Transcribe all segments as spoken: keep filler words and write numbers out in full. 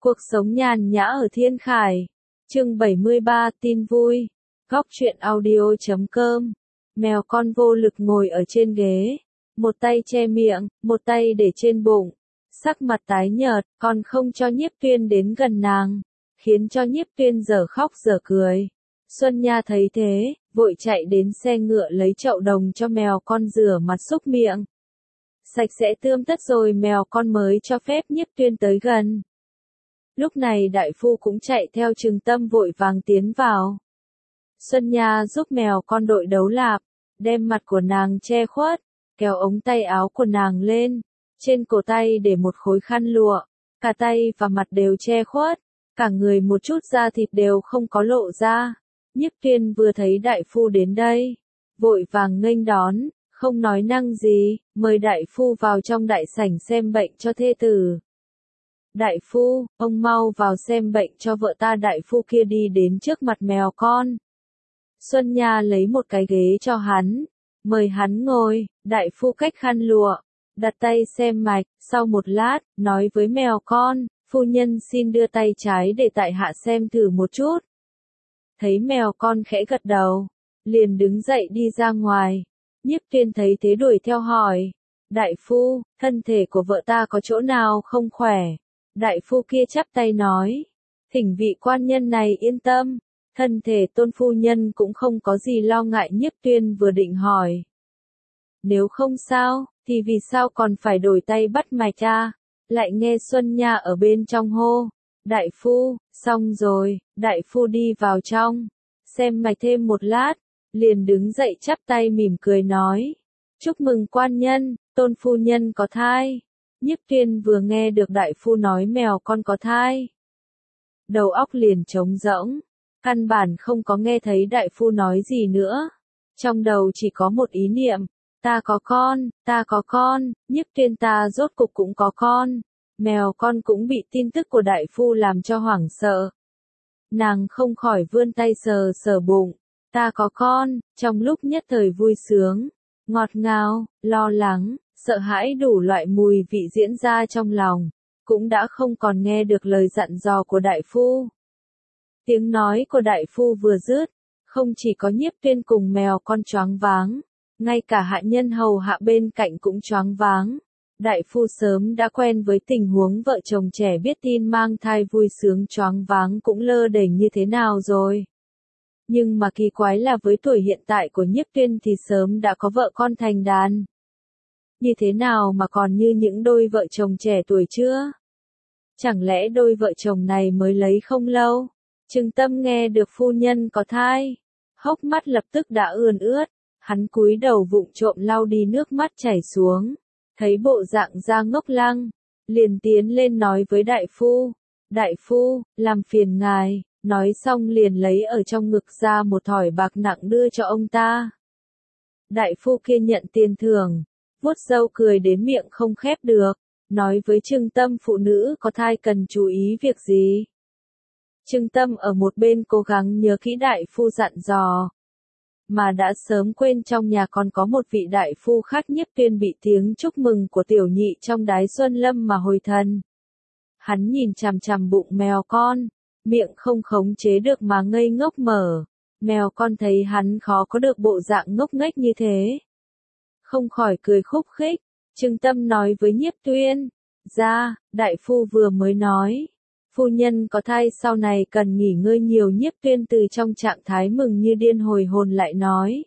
Cuộc sống nhàn nhã ở Thiên Khải. Chương bảy mươi ba tin vui. Góc truyện audio chấm com. Mèo con vô lực ngồi ở trên ghế, một tay che miệng, một tay để trên bụng. Sắc mặt tái nhợt, còn không cho Nhiếp Tuyên đến gần nàng, khiến cho Nhiếp Tuyên dở khóc dở cười. Xuân Nha thấy thế, vội chạy đến xe ngựa lấy chậu đồng cho mèo con rửa mặt súc miệng. Sạch sẽ tươm tất rồi mèo con mới cho phép Nhiếp Tuyên tới gần. Lúc này đại phu cũng chạy theo Trừng Tâm vội vàng tiến vào. Xuân Nha giúp mèo con đội đấu lạp, đem mặt của nàng che khuất, kéo ống tay áo của nàng lên, trên cổ tay để một khối khăn lụa, cả tay và mặt đều che khuất, cả người một chút da thịt đều không có lộ ra. Nhiếp Tuyên vừa thấy đại phu đến đây, vội vàng nghênh đón, không nói năng gì, mời đại phu vào trong đại sảnh xem bệnh cho thê tử. Đại phu, ông mau vào xem bệnh cho vợ ta. Đại phu kia đi đến trước mặt mèo con. Xuân Nha lấy một cái ghế cho hắn, mời hắn ngồi. Đại phu cách khăn lụa, đặt tay xem mạch, sau một lát, nói với mèo con, phu nhân xin đưa tay trái để tại hạ xem thử một chút. Thấy mèo con khẽ gật đầu, liền đứng dậy đi ra ngoài. Nhiếp Tuyên thấy thế đuổi theo hỏi, đại phu, thân thể của vợ ta có chỗ nào không khỏe? Đại phu kia chắp tay nói, thỉnh vị quan nhân này yên tâm, thân thể tôn phu nhân cũng không có gì lo ngại. Nhiếp Tuyên vừa định hỏi, nếu không sao, thì vì sao còn phải đổi tay bắt mạch à? Lại nghe Xuân Nha ở bên trong hô, đại phu, xong rồi. Đại phu đi vào trong, xem mạch thêm một lát, liền đứng dậy chắp tay mỉm cười nói, chúc mừng quan nhân, tôn phu nhân có thai. Nhiếp Tuyên vừa nghe được đại phu nói mèo con có thai, đầu óc liền trống rỗng, căn bản không có nghe thấy đại phu nói gì nữa. Trong đầu chỉ có một ý niệm, ta có con, ta có con, Nhiếp Tuyên ta rốt cục cũng có con. Mèo con cũng bị tin tức của đại phu làm cho hoảng sợ. Nàng không khỏi vươn tay sờ sờ bụng, ta có con, trong lúc nhất thời vui sướng, ngọt ngào, lo lắng, sợ hãi đủ loại mùi vị diễn ra trong lòng, cũng đã không còn nghe được lời dặn dò của đại phu. Tiếng nói của đại phu vừa dứt, không chỉ có Nhiếp Tuyên cùng mèo con choáng váng, ngay cả hạ nhân hầu hạ bên cạnh cũng choáng váng. Đại phu sớm đã quen với tình huống vợ chồng trẻ biết tin mang thai vui sướng choáng váng cũng lơ đễnh như thế nào rồi. Nhưng mà kỳ quái là với tuổi hiện tại của Nhiếp Tuyên thì sớm đã có vợ con thành đàn. Như thế nào mà còn như những đôi vợ chồng trẻ tuổi chưa? Chẳng lẽ đôi vợ chồng này mới lấy không lâu? Trừng Tâm nghe được phu nhân có thai, hốc mắt lập tức đã ươn ướt, hắn cúi đầu vụng trộm lau đi nước mắt chảy xuống, thấy bộ dạng da ngốc lăng, liền tiến lên nói với đại phu, đại phu, làm phiền ngài, nói xong liền lấy ở trong ngực ra một thỏi bạc nặng đưa cho ông ta. Đại phu kia nhận tiền thưởng, vuốt râu cười đến miệng không khép được, nói với Trừng Tâm phụ nữ có thai cần chú ý việc gì. Trừng Tâm ở một bên cố gắng nhớ kỹ đại phu dặn dò, mà đã sớm quên trong nhà còn có một vị đại phu khác. Nhiếp Tuyên bị tiếng chúc mừng của tiểu nhị trong đái xuân lâm mà hồi thần. Hắn nhìn chằm chằm bụng mèo con, miệng không khống chế được mà ngây ngốc mở. Mèo con thấy hắn khó có được bộ dạng ngốc nghếch như thế, không khỏi cười khúc khích. Trừng Tâm nói với Nhiếp Tuyên, ra, đại phu vừa mới nói, phu nhân có thai sau này cần nghỉ ngơi nhiều. Nhiếp Tuyên từ trong trạng thái mừng như điên hồi hồn lại nói,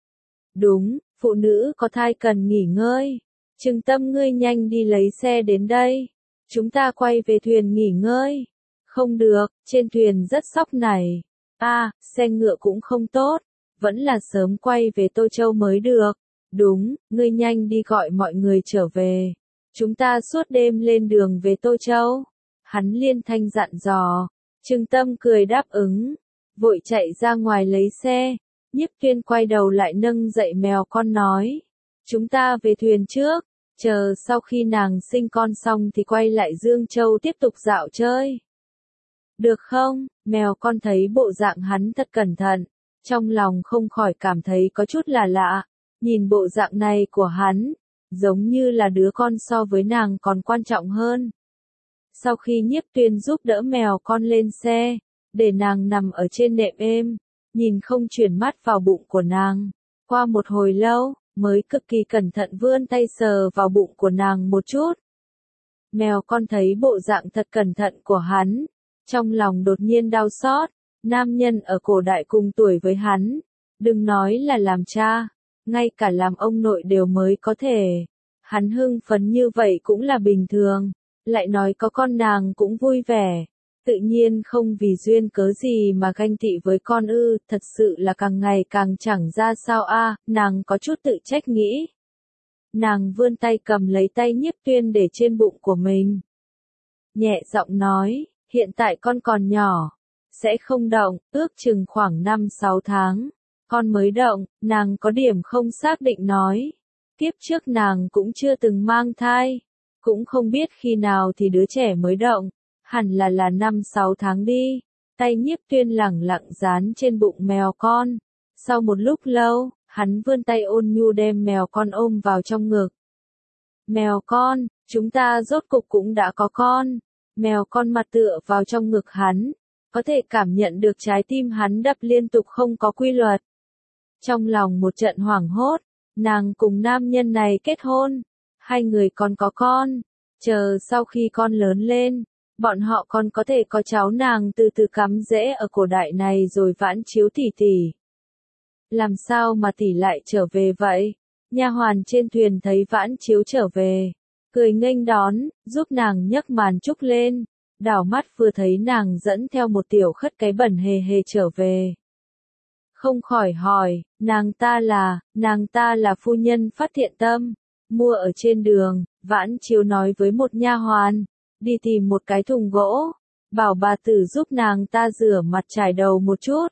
đúng, phụ nữ có thai cần nghỉ ngơi. Trừng Tâm ngươi nhanh đi lấy xe đến đây, chúng ta quay về thuyền nghỉ ngơi. Không được, trên thuyền rất sóc này. À, xe ngựa cũng không tốt, vẫn là sớm quay về Tô Châu mới được. Đúng, ngươi nhanh đi gọi mọi người trở về, chúng ta suốt đêm lên đường về Tô Châu. Hắn liên thanh dặn dò. Trừng Tâm cười đáp ứng, vội chạy ra ngoài lấy xe. Nhiếp Tuyên quay đầu lại nâng dậy mèo con nói, chúng ta về thuyền trước, chờ sau khi nàng sinh con xong thì quay lại Dương Châu tiếp tục dạo chơi. Được không? Mèo con thấy bộ dạng hắn thật cẩn thận, trong lòng không khỏi cảm thấy có chút là lạ. Nhìn bộ dạng này của hắn, giống như là đứa con so với nàng còn quan trọng hơn. Sau khi Nhiếp Tuyên giúp đỡ mèo con lên xe, để nàng nằm ở trên nệm êm, nhìn không chuyển mắt vào bụng của nàng. Qua một hồi lâu, mới cực kỳ cẩn thận vươn tay sờ vào bụng của nàng một chút. Mèo con thấy bộ dạng thật cẩn thận của hắn, trong lòng đột nhiên đau xót. Nam nhân ở cổ đại cùng tuổi với hắn, đừng nói là làm cha, ngay cả làm ông nội đều mới có thể. Hắn hưng phấn như vậy cũng là bình thường, lại nói có con nàng cũng vui vẻ, tự nhiên không vì duyên cớ gì mà ganh tị với con ư, thật sự là càng ngày càng chẳng ra sao a, nàng có chút tự trách nghĩ. Nàng vươn tay cầm lấy tay Nhiếp Tuyên để trên bụng của mình. Nhẹ giọng nói, hiện tại con còn nhỏ, sẽ không động, ước chừng khoảng năm sáu tháng. Con mới động, nàng có điểm không xác định nói. Kiếp trước nàng cũng chưa từng mang thai, cũng không biết khi nào thì đứa trẻ mới động, hẳn là là năm sáu tháng đi. Tay Nhiếp Tuyên lẳng lặng dán trên bụng mèo con. Sau một lúc lâu, hắn vươn tay ôn nhu đem mèo con ôm vào trong ngực. Mèo con, chúng ta rốt cục cũng đã có con. Mèo con mặt tựa vào trong ngực hắn, có thể cảm nhận được trái tim hắn đập liên tục không có quy luật. Trong lòng một trận hoảng hốt, nàng cùng nam nhân này kết hôn, hai người còn có con, chờ sau khi con lớn lên, bọn họ còn có thể có cháu, nàng từ từ cắm rễ ở cổ đại này rồi Vãn Chiếu tỷ tỷ. Làm sao mà tỷ lại trở về vậy? Nha hoàn trên thuyền thấy Vãn Chiếu trở về, cười nghênh đón, giúp nàng nhấc màn trúc lên, đảo mắt vừa thấy nàng dẫn theo một tiểu khất cái bẩn hề hề trở về. Không khỏi hỏi, nàng ta là, nàng ta là phu nhân Phát Thiện Tâm, mua ở trên đường. Vãn Chiếu nói với một nha hoàn, đi tìm một cái thùng gỗ, bảo bà tử giúp nàng ta rửa mặt chải đầu một chút.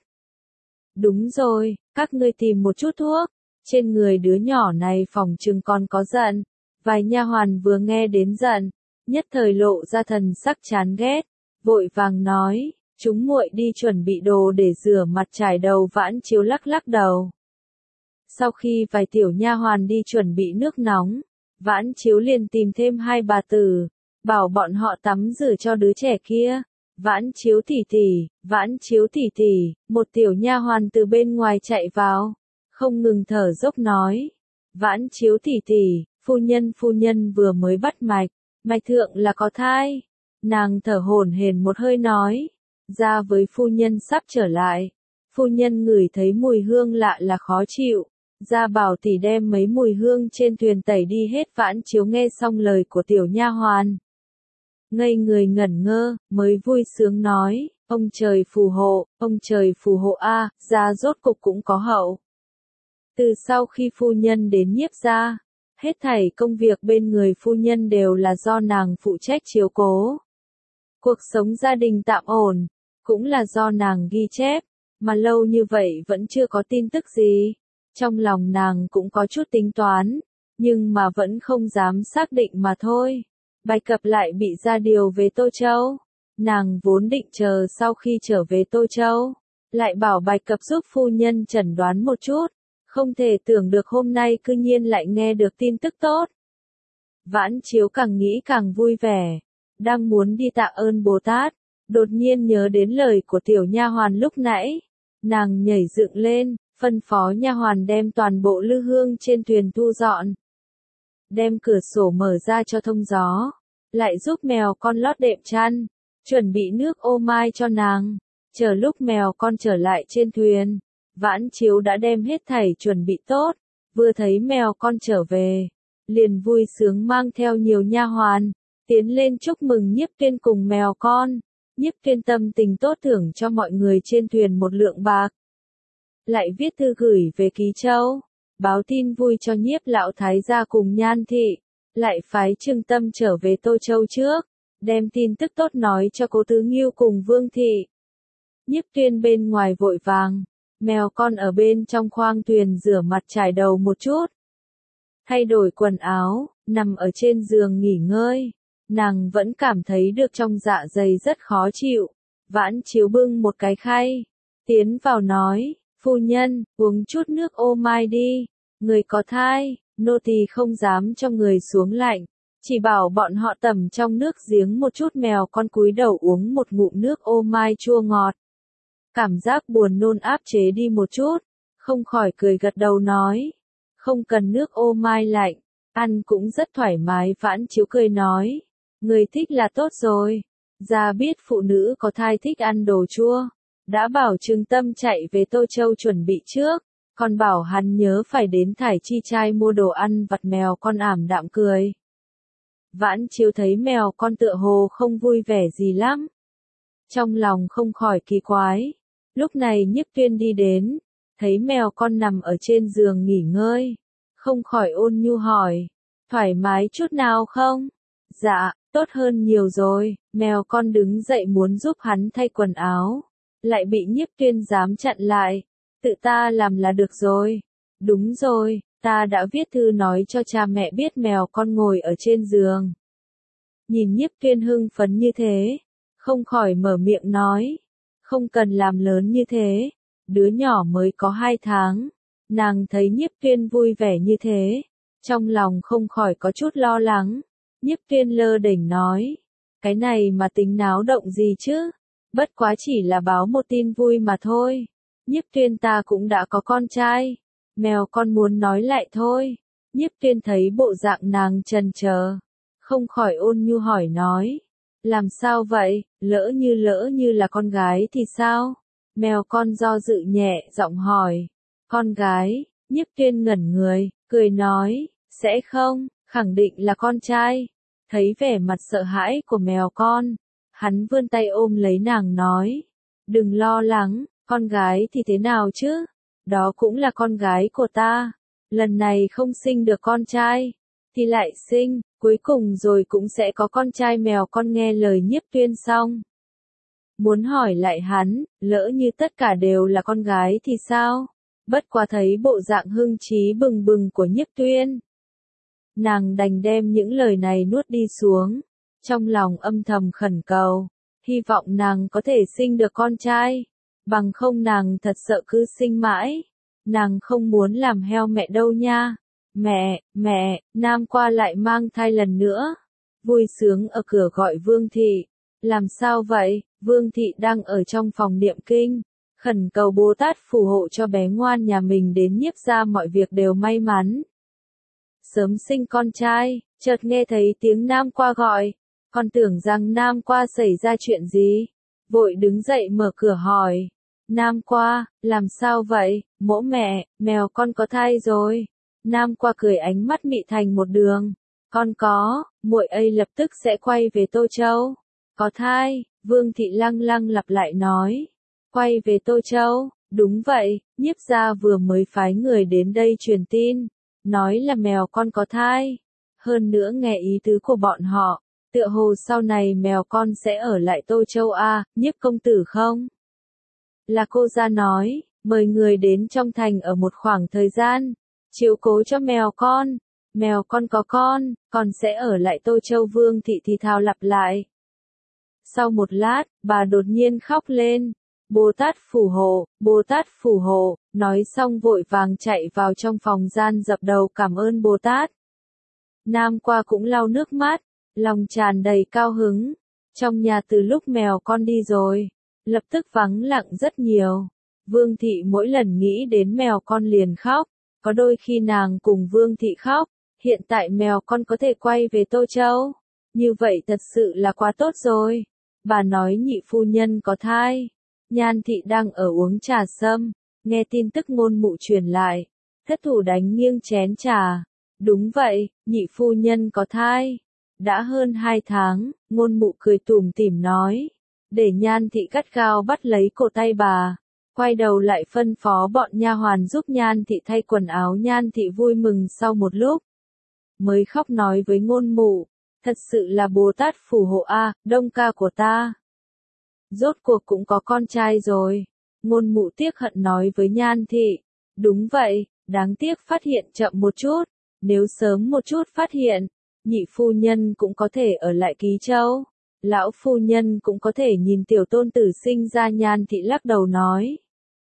Đúng rồi, các ngươi tìm một chút thuốc, trên người đứa nhỏ này phòng chừng còn có giận. Vài nha hoàn vừa nghe đến giận, nhất thời lộ ra thần sắc chán ghét, vội vàng nói, chúng muội đi chuẩn bị đồ để rửa mặt chải đầu. Vãn Chiếu lắc lắc đầu. Sau khi vài tiểu nha hoàn đi chuẩn bị nước nóng, Vãn Chiếu liền tìm thêm hai bà tử, bảo bọn họ tắm rửa cho đứa trẻ kia. Vãn Chiếu tỷ tỷ, Vãn Chiếu tỷ tỷ, một tiểu nha hoàn từ bên ngoài chạy vào, không ngừng thở dốc nói, Vãn Chiếu tỷ tỷ, phu nhân phu nhân vừa mới bắt mạch, mạch thượng là có thai. Nàng thở hổn hển một hơi nói, ra với phu nhân sắp trở lại. Phu nhân ngửi thấy mùi hương lạ là khó chịu, ra bảo tỷ đem mấy mùi hương trên thuyền tẩy đi hết. Vãn Chiếu nghe xong lời của tiểu nha hoàn, ngây người ngẩn ngơ, mới vui sướng nói, ông trời phù hộ, ông trời phù hộ a, gia rốt cục cũng có hậu. Từ sau khi phu nhân đến Nhiếp gia, hết thảy công việc bên người phu nhân đều là do nàng phụ trách chiếu cố. Cuộc sống gia đình tạm ổn, cũng là do nàng ghi chép, mà lâu như vậy vẫn chưa có tin tức gì. Trong lòng nàng cũng có chút tính toán, nhưng mà vẫn không dám xác định mà thôi. Bạch Cập lại bị ra điều về Tô Châu. Nàng vốn định chờ sau khi trở về Tô Châu, lại bảo Bạch Cập giúp phu nhân chẩn đoán một chút. Không thể tưởng được hôm nay cư nhiên lại nghe được tin tức tốt. Vãn Chiếu càng nghĩ càng vui vẻ, đang muốn đi tạ ơn Bồ Tát, đột nhiên nhớ đến lời của tiểu nha hoàn lúc nãy. Nàng nhảy dựng lên, phân phó nha hoàn đem toàn bộ lư hương trên thuyền thu dọn. Đem cửa sổ mở ra cho thông gió, lại giúp mèo con lót đệm chăn, chuẩn bị nước ô mai cho nàng. Chờ lúc mèo con trở lại trên thuyền, Vãn Chiếu đã đem hết thảy chuẩn bị tốt, vừa thấy mèo con trở về, liền vui sướng mang theo nhiều nha hoàn, tiến lên chúc mừng Nhiếp Tuyên cùng mèo con. Nhiếp Tuyên tâm tình tốt thưởng cho mọi người trên thuyền một lượng bạc. Lại viết thư gửi về Ký Châu, báo tin vui cho Nhiếp lão thái gia cùng Nhan thị, lại phái Trương Tâm trở về Tô Châu trước, đem tin tức tốt nói cho Cố Tứ Ngưu cùng Vương thị. Nhiếp Tuyên bên ngoài vội vàng, mèo con ở bên trong khoang thuyền rửa mặt chải đầu một chút, thay đổi quần áo, nằm ở trên giường nghỉ ngơi. Nàng vẫn cảm thấy được trong dạ dày rất khó chịu. Vãn Chiếu bưng một cái khay, tiến vào nói, phu nhân, uống chút nước ô mai đi, người có thai, nô tỳ không dám cho người xuống lạnh, chỉ bảo bọn họ tẩm trong nước giếng một chút. Mèo con cúi đầu uống một ngụm nước ô mai chua ngọt. Cảm giác buồn nôn áp chế đi một chút, không khỏi cười gật đầu nói. Không cần nước ô mai lạnh, ăn cũng rất thoải mái. Vãn Chiếu cười nói. Người thích là tốt rồi. Ra biết phụ nữ có thai thích ăn đồ chua. Đã bảo Trừng Tâm chạy về Tô Châu chuẩn bị trước, còn bảo hắn nhớ phải đến Thải Chi Trai mua đồ ăn vặt. Mèo con ảm đạm cười. Vãn Chiếu thấy mèo con tựa hồ không vui vẻ gì lắm. Trong lòng không khỏi kỳ quái. Lúc này Nhiếp Tuyên đi đến, thấy mèo con nằm ở trên giường nghỉ ngơi, không khỏi ôn nhu hỏi, thoải mái chút nào không? Dạ, tốt hơn nhiều rồi. Mèo con đứng dậy muốn giúp hắn thay quần áo, lại bị Nhiếp Tuyên giám chặn lại. Tự ta làm là được rồi. Đúng rồi, ta đã viết thư nói cho cha mẹ biết mèo con ngồi ở trên giường. Nhìn Nhiếp Tuyên hưng phấn như thế, không khỏi mở miệng nói. Không cần làm lớn như thế, đứa nhỏ mới có hai tháng. Nàng thấy Nhiếp Tuyên vui vẻ như thế, trong lòng không khỏi có chút lo lắng. Nhiếp Tuyên lơ đễnh nói, cái này mà tính náo động gì chứ? Bất quá chỉ là báo một tin vui mà thôi. Nhiếp Tuyên ta cũng đã có con trai. Mèo con muốn nói lại thôi. Nhiếp Tuyên thấy bộ dạng nàng chần chờ, không khỏi ôn nhu hỏi nói. Làm sao vậy, lỡ như lỡ như là con gái thì sao? Mèo con do dự nhẹ giọng hỏi. Con gái, Nhiếp Tuyên ngẩn người, cười nói, sẽ không, khẳng định là con trai. Thấy vẻ mặt sợ hãi của mèo con, hắn vươn tay ôm lấy nàng nói. Đừng lo lắng, con gái thì thế nào chứ? Đó cũng là con gái của ta. Lần này không sinh được con trai, thì lại sinh, cuối cùng rồi cũng sẽ có con trai. Mèo con nghe lời Nhiếp Tuyên xong, muốn hỏi lại hắn, lỡ như tất cả đều là con gái thì sao? Bất quá thấy bộ dạng hưng trí bừng bừng của Nhiếp Tuyên, nàng đành đem những lời này nuốt đi xuống, trong lòng âm thầm khẩn cầu, hy vọng nàng có thể sinh được con trai, bằng không nàng thật sợ cứ sinh mãi, nàng không muốn làm heo mẹ đâu nha. Mẹ, mẹ, Nam qua lại mang thai lần nữa. Vui sướng ở cửa gọi Vương Thị. Làm sao vậy? Vương Thị đang ở trong phòng niệm kinh, khẩn cầu Bồ Tát phù hộ cho bé ngoan nhà mình đến Nhiếp gia mọi việc đều may mắn. Sớm sinh con trai, chợt nghe thấy tiếng Nam qua gọi, còn tưởng rằng Nam qua xảy ra chuyện gì, vội đứng dậy mở cửa hỏi. Nam qua, làm sao vậy? Mỗ mẹ, mèo con có thai rồi. Nam qua cười ánh mắt mị thành một đường. Con có, muội ấy lập tức sẽ quay về Tô Châu. Có thai, Vương Thị lăng lăng lặp lại nói. Quay về Tô Châu, đúng vậy, Nhiếp gia vừa mới phái người đến đây truyền tin, nói là mèo con có thai. Hơn nữa nghe ý tứ của bọn họ, tựa hồ sau này mèo con sẽ ở lại Tô Châu a. Nhiếp công tử không? Là cô gia nói, mời người đến trong thành ở một khoảng thời gian, chiếu cố cho mèo con. Mèo con có con, còn sẽ ở lại Tô Châu. Vương Thị thì thào lặp lại. Sau một lát, bà đột nhiên khóc lên. Bồ Tát phù hộ, Bồ Tát phù hộ, nói xong vội vàng chạy vào trong phòng gian dập đầu cảm ơn Bồ Tát. Nam qua cũng lau nước mắt, lòng tràn đầy cao hứng. Trong nhà từ lúc mèo con đi rồi, lập tức vắng lặng rất nhiều. Vương Thị mỗi lần nghĩ đến mèo con liền khóc, có đôi khi nàng cùng Vương Thị khóc. Hiện tại mèo con có thể quay về Tô Châu, như vậy thật sự là quá tốt rồi. Bà nói nhị phu nhân có thai. Nhan Thị đang ở uống trà sâm, nghe tin tức ngôn mụ truyền lại, thất thủ đánh nghiêng chén trà. Đúng vậy, nhị phu nhân có thai. Đã hơn hai tháng, ngôn mụ cười tủm tỉm nói, để Nhan Thị gắt gao bắt lấy cổ tay bà, quay đầu lại phân phó bọn nha hoàn giúp Nhan Thị thay quần áo. Nhan Thị vui mừng sau một lúc, mới khóc nói với ngôn mụ, thật sự là Bồ Tát phù hộ a, đông ca của ta. Rốt cuộc cũng có con trai rồi. Ngôn mụ tiếc hận nói với Nhan Thị, đúng vậy, đáng tiếc phát hiện chậm một chút, nếu sớm một chút phát hiện, nhị phu nhân cũng có thể ở lại Ký Châu, lão phu nhân cũng có thể nhìn tiểu tôn tử sinh ra. Nhan Thị lắc đầu nói,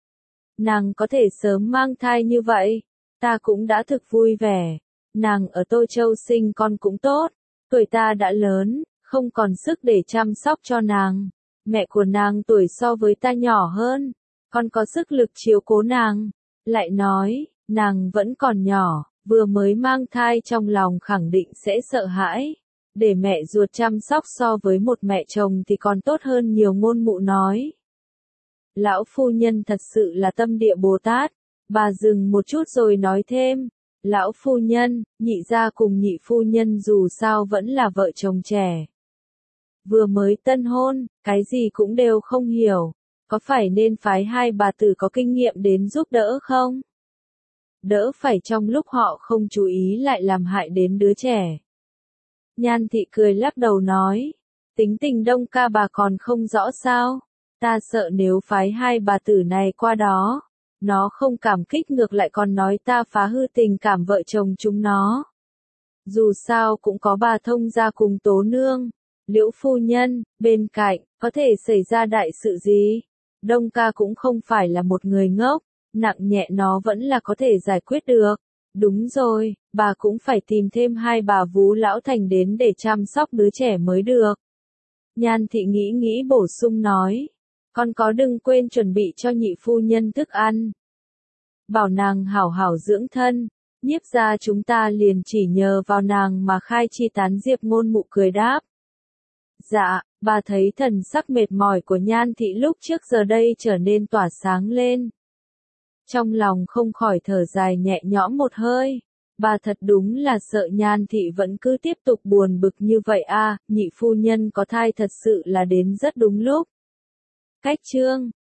nàng có thể sớm mang thai như vậy, ta cũng đã thực vui vẻ. Nàng ở Tô Châu sinh con cũng tốt, Tuổi ta đã lớn, không còn sức để chăm sóc cho nàng. Mẹ của nàng tuổi so với ta nhỏ hơn, còn có sức lực chiếu cố nàng. Lại nói, nàng vẫn còn nhỏ, vừa mới mang thai trong lòng khẳng định sẽ sợ hãi. Để mẹ ruột chăm sóc so với một mẹ chồng thì còn tốt hơn nhiều, ngôn mụ nói. Lão phu nhân thật sự là tâm địa Bồ Tát. Bà dừng một chút rồi nói thêm. Lão phu nhân, nhị gia cùng nhị phu nhân dù sao vẫn là vợ chồng trẻ. Vừa mới tân hôn, cái gì cũng đều không hiểu. Có phải nên phái hai bà tử có kinh nghiệm đến giúp đỡ không? Đỡ phải trong lúc họ không chú ý lại làm hại đến đứa trẻ. Nhan thị cười lắc đầu nói. Tính tình Đông ca bà còn không rõ sao? Ta sợ nếu phái hai bà tử này qua đó, nó không cảm kích ngược lại còn nói ta phá hư tình cảm vợ chồng chúng nó. Dù sao cũng có bà thông gia cùng Tố nương, Liễu phu nhân, bên cạnh, có thể xảy ra đại sự gì? Đông ca cũng không phải là một người ngốc, nặng nhẹ nó vẫn là có thể giải quyết được. Đúng rồi, bà cũng phải tìm thêm hai bà vú lão thành đến để chăm sóc đứa trẻ mới được. Nhan thị nghĩ nghĩ bổ sung nói. Con có đừng quên chuẩn bị cho nhị phu nhân thức ăn. Bảo nàng hảo hảo dưỡng thân, nhiếp gia chúng ta liền chỉ nhờ vào nàng mà khai chi tán diệp, ngôn mụ cười đáp. Dạ, bà thấy thần sắc mệt mỏi của Nhan thị lúc trước giờ đây trở nên tỏa sáng lên. Trong lòng không khỏi thở dài nhẹ nhõm một hơi. Bà thật đúng là sợ Nhan thị vẫn cứ tiếp tục buồn bực như vậy a, nhị phu nhân có thai thật sự là đến rất đúng lúc. Cách chương